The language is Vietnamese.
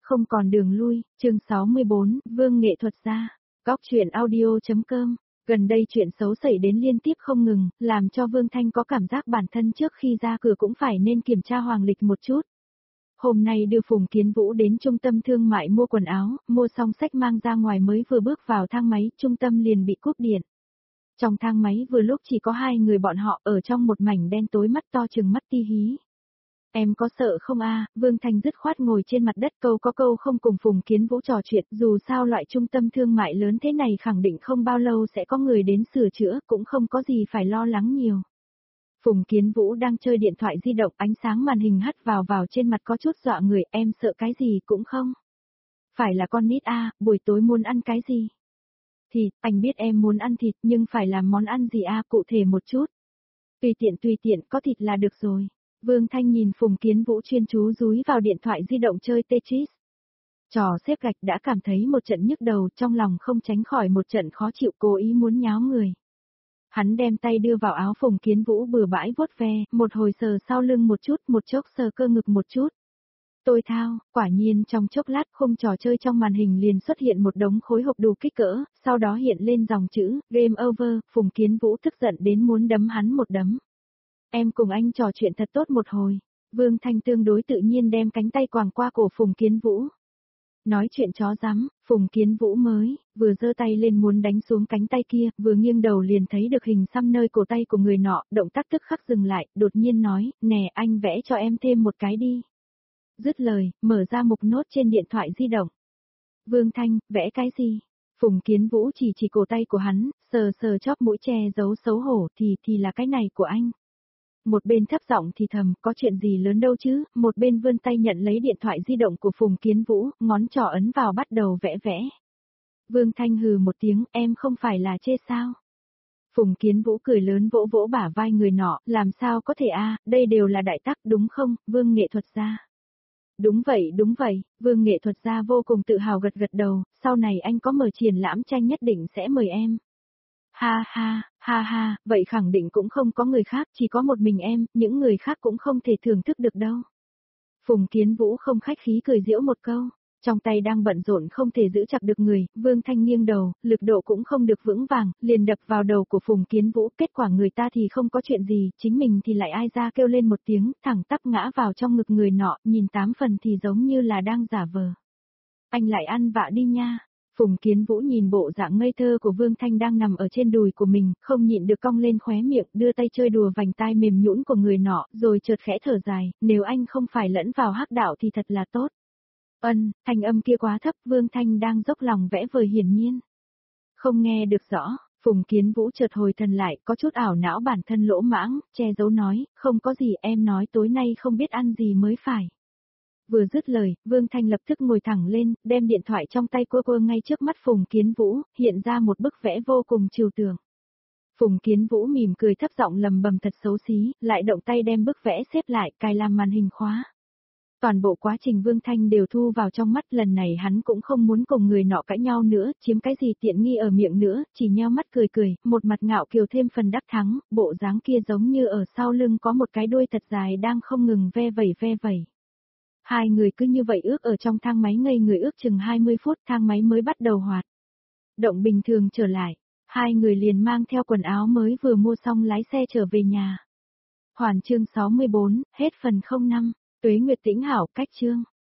không còn đường lui, chương 64, Vương nghệ thuật gia. Góc truyện audio.com. Gần đây chuyện xấu xảy đến liên tiếp không ngừng, làm cho Vương Thanh có cảm giác bản thân trước khi ra cửa cũng phải nên kiểm tra hoàng lịch một chút. Hôm nay đưa Phùng Kiến Vũ đến trung tâm thương mại mua quần áo, mua xong sách mang ra ngoài mới vừa bước vào thang máy, trung tâm liền bị cúp điện. Trong thang máy vừa lúc chỉ có hai người bọn họ ở trong một mảnh đen tối, mắt to trừng mắt ti hí. Em có sợ không a? Vương Thanh dứt khoát ngồi trên mặt đất, câu có câu không cùng Phùng Kiến Vũ trò chuyện, dù sao loại trung tâm thương mại lớn thế này khẳng định không bao lâu sẽ có người đến sửa chữa, cũng không có gì phải lo lắng nhiều. Phùng Kiến Vũ đang chơi điện thoại di động, ánh sáng màn hình hắt vào trên mặt có chút dọa người, em sợ cái gì cũng không. Phải là con nít a, buổi tối muốn ăn cái gì? Thịt, anh biết em muốn ăn thịt nhưng phải làm món ăn gì a, cụ thể một chút. Tùy tiện, có thịt là được rồi. Vương Thanh nhìn Phùng Kiến Vũ chuyên chú dúi vào điện thoại di động chơi Tetris. Trò xếp gạch đã cảm thấy một trận nhức đầu, trong lòng không tránh khỏi một trận khó chịu, cố ý muốn nháo người. Hắn đem tay đưa vào áo Phùng Kiến Vũ bừa bãi vuốt ve, một hồi sờ sau lưng một chút, một chốc sờ cơ ngực một chút. Tôi thao, quả nhiên trong chốc lát khung trò chơi trong màn hình liền xuất hiện một đống khối hộp đủ kích cỡ, sau đó hiện lên dòng chữ, Game Over, Phùng Kiến Vũ tức giận đến muốn đấm hắn một đấm. Em cùng anh trò chuyện thật tốt một hồi. Vương Thanh tương đối tự nhiên đem cánh tay quàng qua cổ Phùng Kiến Vũ. Nói chuyện chó rắm, Phùng Kiến Vũ mới, vừa giơ tay lên muốn đánh xuống cánh tay kia, vừa nghiêng đầu liền thấy được hình xăm nơi cổ tay của người nọ, động tác tức khắc dừng lại, đột nhiên nói, nè anh vẽ cho em thêm một cái đi. Dứt lời, mở ra mục nốt trên điện thoại di động. Vương Thanh, vẽ cái gì? Phùng Kiến Vũ chỉ cổ tay của hắn, sờ chóp mũi che giấu xấu hổ, thì là cái này của anh. Một bên thấp giọng thì thầm, có chuyện gì lớn đâu chứ, một bên vươn tay nhận lấy điện thoại di động của Phùng Kiến Vũ, ngón trỏ ấn vào bắt đầu vẽ. Vương Thanh hừ một tiếng, em không phải là chê sao? Phùng Kiến Vũ cười lớn vỗ vỗ bả vai người nọ, làm sao có thể a, đây đều là đại tác đúng không, Vương nghệ thuật gia. Đúng vậy, Vương nghệ thuật gia vô cùng tự hào gật đầu, sau này anh có mở triển lãm tranh nhất định sẽ mời em. Ha, vậy khẳng định cũng không có người khác, chỉ có một mình em, những người khác cũng không thể thưởng thức được đâu. Phùng Kiến Vũ không khách khí cười giễu một câu, trong tay đang bận rộn không thể giữ chặt được người, Vương Thanh nghiêng đầu, lực độ cũng không được vững vàng, liền đập vào đầu của Phùng Kiến Vũ, kết quả người ta thì không có chuyện gì, chính mình thì lại ai ra kêu lên một tiếng, thẳng tắp ngã vào trong ngực người nọ, nhìn 8 phần thì giống như là đang giả vờ. Anh lại ăn vạ đi nha. Phùng Kiến Vũ nhìn bộ dạng ngây thơ của Vương Thanh đang nằm ở trên đùi của mình, không nhịn được cong lên khóe miệng, đưa tay chơi đùa vành tai mềm nhũn của người nọ, rồi chợt khẽ thở dài, nếu anh không phải lẫn vào hắc đạo thì thật là tốt. Thanh âm kia quá thấp, Vương Thanh đang dốc lòng vẽ vời hiển nhiên. Không nghe được rõ, Phùng Kiến Vũ chợt hồi thần lại, có chút ảo não bản thân lỗ mãng, che giấu nói, không có gì, em nói tối nay không biết ăn gì mới phải. Vừa dứt lời, Vương Thanh lập tức ngồi thẳng lên, đem điện thoại trong tay quơ ngay trước mắt Phùng Kiến Vũ, hiện ra một bức vẽ vô cùng trừu tượng. Phùng Kiến Vũ mỉm cười thấp giọng lầm bầm thật xấu xí, lại động tay đem bức vẽ xếp lại, cài làm màn hình khóa. Toàn bộ quá trình Vương Thanh đều thu vào trong mắt, lần này hắn cũng không muốn cùng người nọ cãi nhau nữa, chiếm cái gì tiện nghi ở miệng nữa, chỉ nheo mắt cười, một mặt ngạo kiều thêm phần đắc thắng, bộ dáng kia giống như ở sau lưng có một cái đuôi thật dài đang không ngừng ve vẩy. Hai người cứ như vậy ước ở trong thang máy ngây người ước chừng 20 phút, thang máy mới bắt đầu hoạt động bình thường trở lại, hai người liền mang theo quần áo mới vừa mua xong lái xe trở về nhà. Hoàn chương 64, hết phần 05, Tuế Nguyệt Tĩnh Hảo, cách chương.